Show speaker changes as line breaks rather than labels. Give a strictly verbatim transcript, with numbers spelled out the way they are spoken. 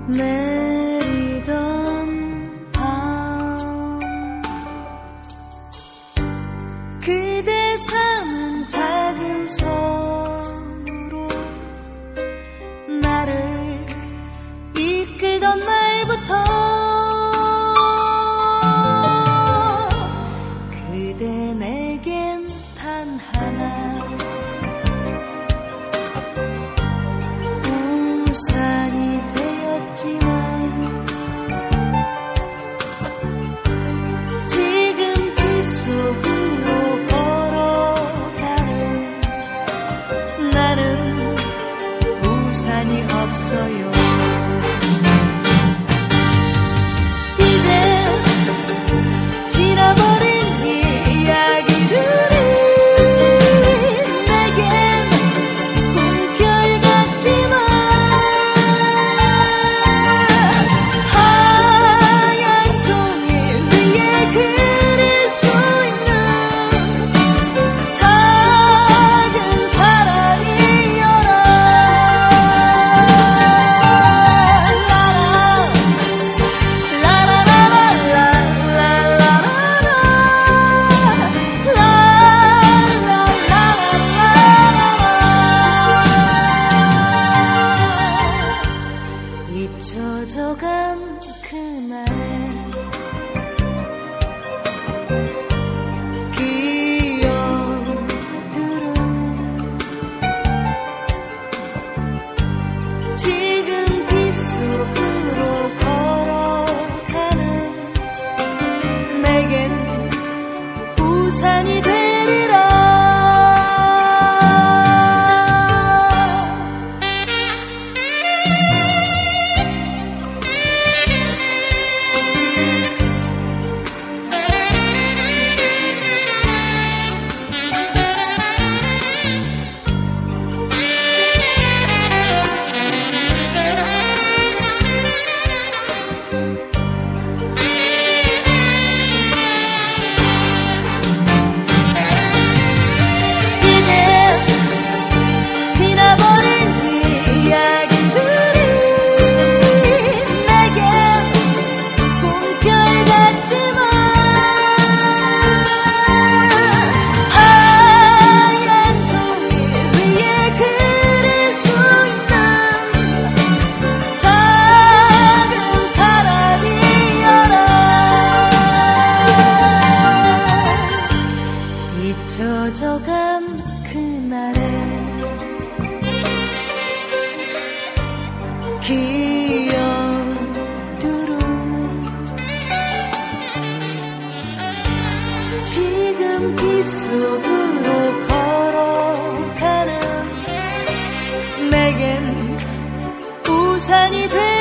내리던 밤 그대 사는 작은 섬으로 나를 이끌던 날부터 그대 내겐 단 하나 우산이 되었지만 지금 빗속으로 걸어가는 나는 우산이 없어요. 이제 지나버린 이야기들이 내겐 꿈결 같지만 하얀 종이 위에 그릴 수 있는 작은 사랑이여라. 잊혀져간 그날의 기억들은 지금 빗속으로 걸어가는 내겐 우산이 되리라. 잊혀져간 그날의 기억들은 지금 빗속으로 걸어가는 내겐 우산이 돼